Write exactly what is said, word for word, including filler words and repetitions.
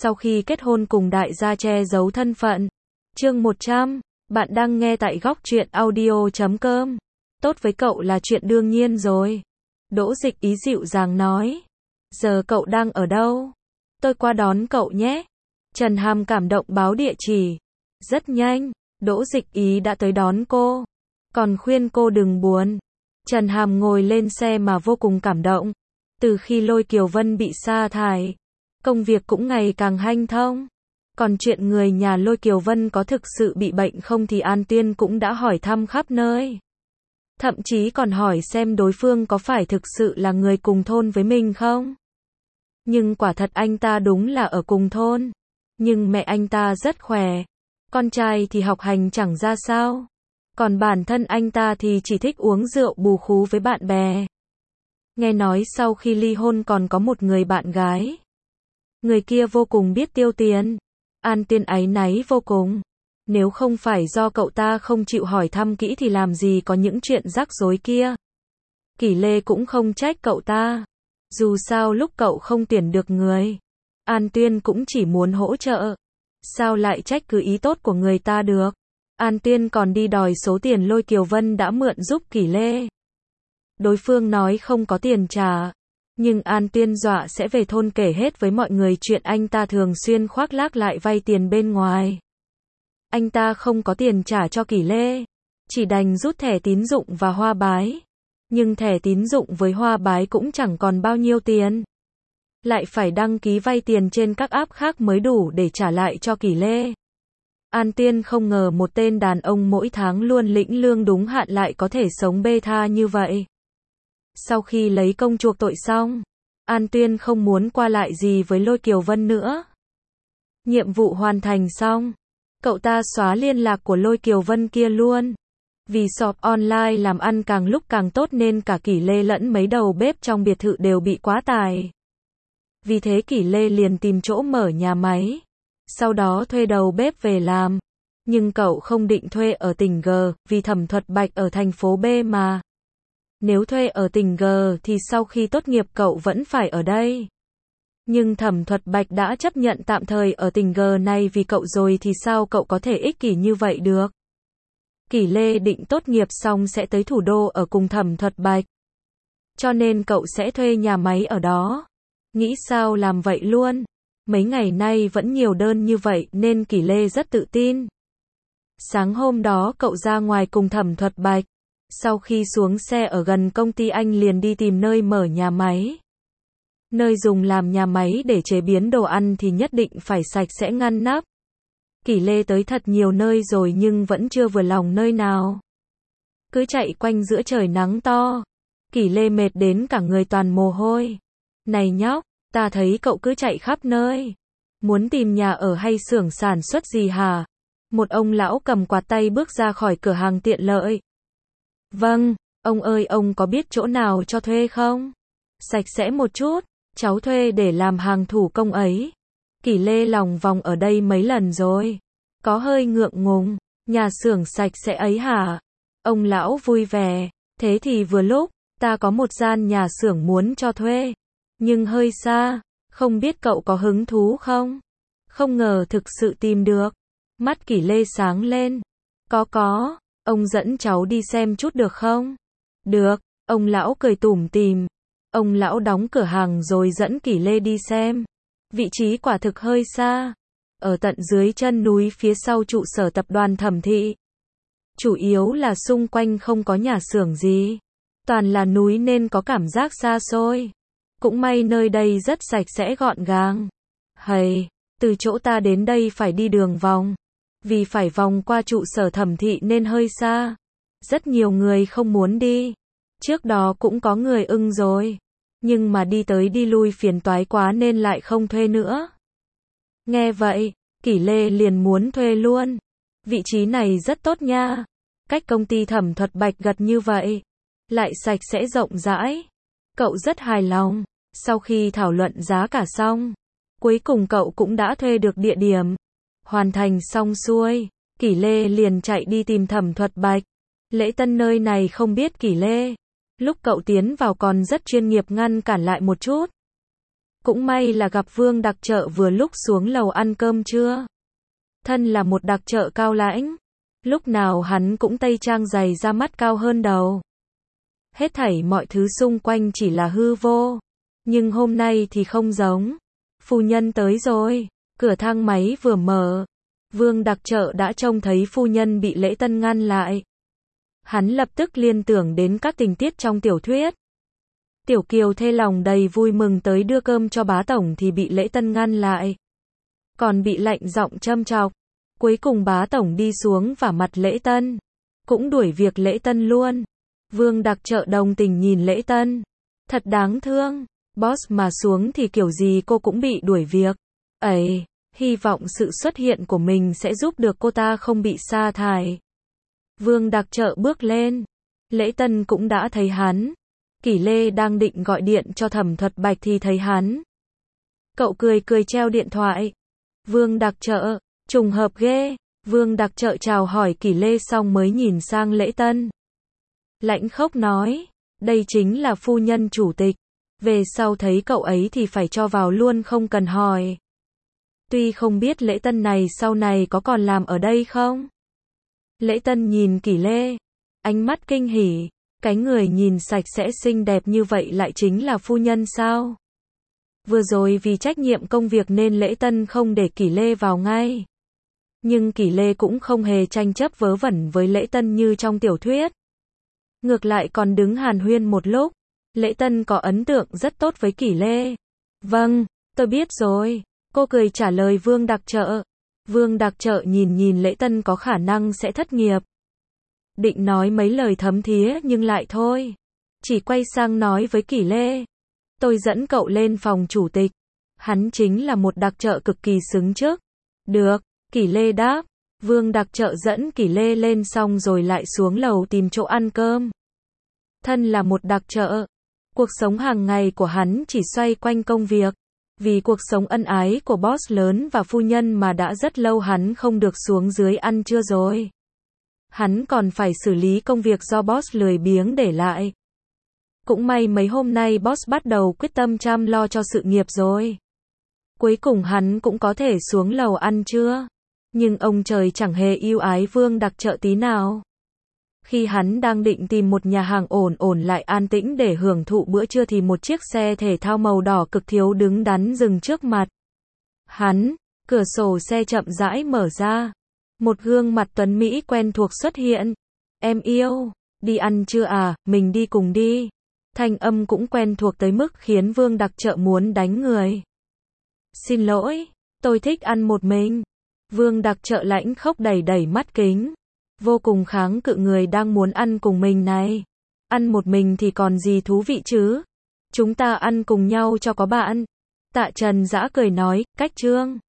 sau khi kết hôn cùng đại gia che giấu thân phận. Chương một trăm, bạn đang nghe tại góc truyện audio chấm com. Tốt với cậu là chuyện đương nhiên rồi. Đỗ Dịch Ý dịu dàng nói. Giờ cậu đang ở đâu? Tôi qua đón cậu nhé. Trần Hàm cảm động báo địa chỉ. Rất nhanh, Đỗ Dịch Ý đã tới đón cô. Còn khuyên cô đừng buồn. Trần Hàm ngồi lên xe mà vô cùng cảm động. Từ khi Lôi Kiều Vân bị sa thải, công việc cũng ngày càng hanh thông. Còn chuyện người nhà Lôi Kiều Vân có thực sự bị bệnh không thì An Tuyên cũng đã hỏi thăm khắp nơi. Thậm chí còn hỏi xem đối phương có phải thực sự là người cùng thôn với mình không. Nhưng quả thật anh ta đúng là ở cùng thôn. Nhưng mẹ anh ta rất khỏe. Con trai thì học hành chẳng ra sao. Còn bản thân anh ta thì chỉ thích uống rượu bù khú với bạn bè. Nghe nói sau khi ly hôn còn có một người bạn gái. Người kia vô cùng biết tiêu tiền. An Tuyên áy náy vô cùng. Nếu không phải do cậu ta không chịu hỏi thăm kỹ thì làm gì có những chuyện rắc rối kia. Kỷ Lê cũng không trách cậu ta. Dù sao lúc cậu không tuyển được người, An Tuyên cũng chỉ muốn hỗ trợ. Sao lại trách cứ ý tốt của người ta được. An Tuyên còn đi đòi số tiền Lôi Kiều Vân đã mượn giúp Kỷ Lê. Đối phương nói không có tiền trả. Nhưng An Tuyên dọa sẽ về thôn kể hết với mọi người chuyện anh ta thường xuyên khoác lác lại vay tiền bên ngoài. Anh ta không có tiền trả cho Kỷ Lê. Chỉ đành rút thẻ tín dụng và Hoa Bái. Nhưng thẻ tín dụng với Hoa Bái cũng chẳng còn bao nhiêu tiền. Lại phải đăng ký vay tiền trên các app khác mới đủ để trả lại cho Kỷ Lê. An Tuyên không ngờ một tên đàn ông mỗi tháng luôn lĩnh lương đúng hạn lại có thể sống bê tha như vậy. Sau khi lấy công chuộc tội xong, An Tuyên không muốn qua lại gì với Lôi Kiều Vân nữa. Nhiệm vụ hoàn thành xong, cậu ta xóa liên lạc của Lôi Kiều Vân kia luôn. Vì shop online làm ăn càng lúc càng tốt nên cả Kỷ Lê lẫn mấy đầu bếp trong biệt thự đều bị quá tải. Vì thế Kỷ Lê liền tìm chỗ mở nhà máy. Sau đó thuê đầu bếp về làm. Nhưng cậu không định thuê ở tỉnh G, vì Thẩm Thuật Bạch ở thành phố B mà. Nếu thuê ở tỉnh G thì sau khi tốt nghiệp cậu vẫn phải ở đây. Nhưng Thẩm Thuật Bạch đã chấp nhận tạm thời ở tỉnh G này vì cậu rồi thì sao cậu có thể ích kỷ như vậy được. Kỷ Lê định tốt nghiệp xong sẽ tới thủ đô ở cùng Thẩm Thuật Bạch. Cho nên cậu sẽ thuê nhà máy ở đó. Nghĩ sao làm vậy luôn. Mấy ngày nay vẫn nhiều đơn như vậy nên Kỷ Lê rất tự tin. Sáng hôm đó cậu ra ngoài cùng Thẩm Thuật Bạch. Sau khi xuống xe ở gần công ty anh liền đi tìm nơi mở nhà máy. Nơi dùng làm nhà máy để chế biến đồ ăn thì nhất định phải sạch sẽ ngăn nắp. Kỷ Lê tới thật nhiều nơi rồi nhưng vẫn chưa vừa lòng nơi nào. Cứ chạy quanh giữa trời nắng to. Kỷ Lê mệt đến cả người toàn mồ hôi. Này nhóc, ta thấy cậu cứ chạy khắp nơi. Muốn tìm nhà ở hay xưởng sản xuất gì hả? Một ông lão cầm quạt tay bước ra khỏi cửa hàng tiện lợi. Vâng, ông ơi ông có biết chỗ nào cho thuê không? Sạch sẽ một chút, cháu thuê để làm hàng thủ công ấy. Kỷ Lê lòng vòng ở đây mấy lần rồi. Có hơi ngượng ngùng, nhà xưởng sạch sẽ ấy hả? Ông lão vui vẻ, thế thì vừa lúc, ta có một gian nhà xưởng muốn cho thuê. Nhưng hơi xa, không biết cậu có hứng thú không? Không ngờ thực sự tìm được. Mắt Kỷ Lê sáng lên. Có có, ông dẫn cháu đi xem chút được không? Được, ông lão cười tủm tỉm. Ông lão đóng cửa hàng rồi dẫn Kỷ Lê đi xem. Vị trí quả thực hơi xa. Ở tận dưới chân núi phía sau trụ sở tập đoàn Thẩm Thị. Chủ yếu là xung quanh không có nhà xưởng gì. Toàn là núi nên có cảm giác xa xôi. Cũng may nơi đây rất sạch sẽ gọn gàng. Hầy, từ chỗ ta đến đây phải đi đường vòng. Vì phải vòng qua trụ sở Thẩm Thị nên hơi xa. Rất nhiều người không muốn đi. Trước đó cũng có người ưng rồi. Nhưng mà đi tới đi lui phiền toái quá nên lại không thuê nữa. Nghe vậy, Kỷ Lê liền muốn thuê luôn. Vị trí này rất tốt nha. Cách công ty Thẩm Thuật Bạch gật như vậy. Lại sạch sẽ rộng rãi. Cậu rất hài lòng. Sau khi thảo luận giá cả xong, cuối cùng cậu cũng đã thuê được địa điểm. Hoàn thành xong xuôi, Kỷ Lê liền chạy đi tìm Thẩm Thuật Bạch. Lễ tân nơi này không biết Kỷ Lê. Lúc cậu tiến vào còn rất chuyên nghiệp ngăn cản lại một chút. Cũng may là gặp Vương đặc trợ vừa lúc xuống lầu ăn cơm trưa. Thân là một đặc trợ cao lãnh, lúc nào hắn cũng tây trang dày ra mắt cao hơn đầu. Hết thảy mọi thứ xung quanh chỉ là hư vô. Nhưng hôm nay thì không giống. Phu nhân tới rồi. Cửa thang máy vừa mở, Vương đặc trợ đã trông thấy phu nhân bị Lễ Tân ngăn lại. Hắn lập tức liên tưởng đến các tình tiết trong tiểu thuyết. Tiểu Kiều thê lòng đầy vui mừng tới đưa cơm cho bá tổng thì bị Lễ Tân ngăn lại. Còn bị lạnh giọng châm chọc. Cuối cùng bá tổng đi xuống vả mặt Lễ Tân. Cũng đuổi việc Lễ Tân luôn. Vương đặc trợ đồng tình nhìn Lễ Tân. Thật đáng thương. Boss mà xuống thì kiểu gì cô cũng bị đuổi việc. Ấy, hy vọng sự xuất hiện của mình sẽ giúp được cô ta không bị sa thải. Vương đặc trợ bước lên. Lễ Tân cũng đã thấy hắn. Kỷ Lê đang định gọi điện cho Thẩm Thuật Bạch thì thấy hắn. Cậu cười cười treo điện thoại. Vương đặc trợ, trùng hợp ghê. Vương đặc trợ chào hỏi Kỷ Lê xong mới nhìn sang Lễ Tân. Lãnh khốc nói, đây chính là phu nhân chủ tịch. Về sau thấy cậu ấy thì phải cho vào luôn không cần hỏi. Tuy không biết Lễ Tân này sau này có còn làm ở đây không? Lễ Tân nhìn Kỷ Lê, ánh mắt kinh hỉ, cái người nhìn sạch sẽ xinh đẹp như vậy lại chính là phu nhân sao? Vừa rồi vì trách nhiệm công việc nên Lễ Tân không để Kỷ Lê vào ngay. Nhưng Kỷ Lê cũng không hề tranh chấp vớ vẩn với Lễ Tân như trong tiểu thuyết. Ngược lại còn đứng hàn huyên một lúc. Lễ Tân có ấn tượng rất tốt với Kỷ Lê. Vâng, tôi biết rồi. Cô cười trả lời Vương đặc trợ. Vương đặc trợ nhìn nhìn Lễ Tân có khả năng sẽ thất nghiệp. Định nói mấy lời thấm thía nhưng lại thôi. Chỉ quay sang nói với Kỷ Lê. Tôi dẫn cậu lên phòng chủ tịch. Hắn chính là một đặc trợ cực kỳ xứng chức. Được, Kỷ Lê đáp. Vương đặc trợ dẫn Kỷ Lê lên xong rồi lại xuống lầu tìm chỗ ăn cơm. Thân là một đặc trợ. Cuộc sống hàng ngày của hắn chỉ xoay quanh công việc. Vì cuộc sống ân ái của boss lớn và phu nhân mà đã rất lâu hắn không được xuống dưới ăn trưa rồi. Hắn còn phải xử lý công việc do boss lười biếng để lại. Cũng may mấy hôm nay boss bắt đầu quyết tâm chăm lo cho sự nghiệp rồi. Cuối cùng hắn cũng có thể xuống lầu ăn trưa. Nhưng ông trời chẳng hề yêu ái Vương đặc trợ tí nào. Khi hắn đang định tìm một nhà hàng ổn ổn lại an tĩnh để hưởng thụ bữa trưa thì một chiếc xe thể thao màu đỏ cực thiếu đứng đắn dừng trước mặt. Hắn, cửa sổ xe chậm rãi mở ra. Một gương mặt tuấn Mỹ quen thuộc xuất hiện. Em yêu, đi ăn chưa à, mình đi cùng đi. Thanh âm cũng quen thuộc tới mức khiến Vương đặc trợ muốn đánh người. Xin lỗi, tôi thích ăn một mình. Vương đặc trợ lãnh khốc đẩy đẩy mắt kính. Vô cùng kháng cự người đang muốn ăn cùng mình này. Ăn một mình thì còn gì thú vị chứ? Chúng ta ăn cùng nhau cho có bạn. Tạ Trần Dã cười nói, cách trương.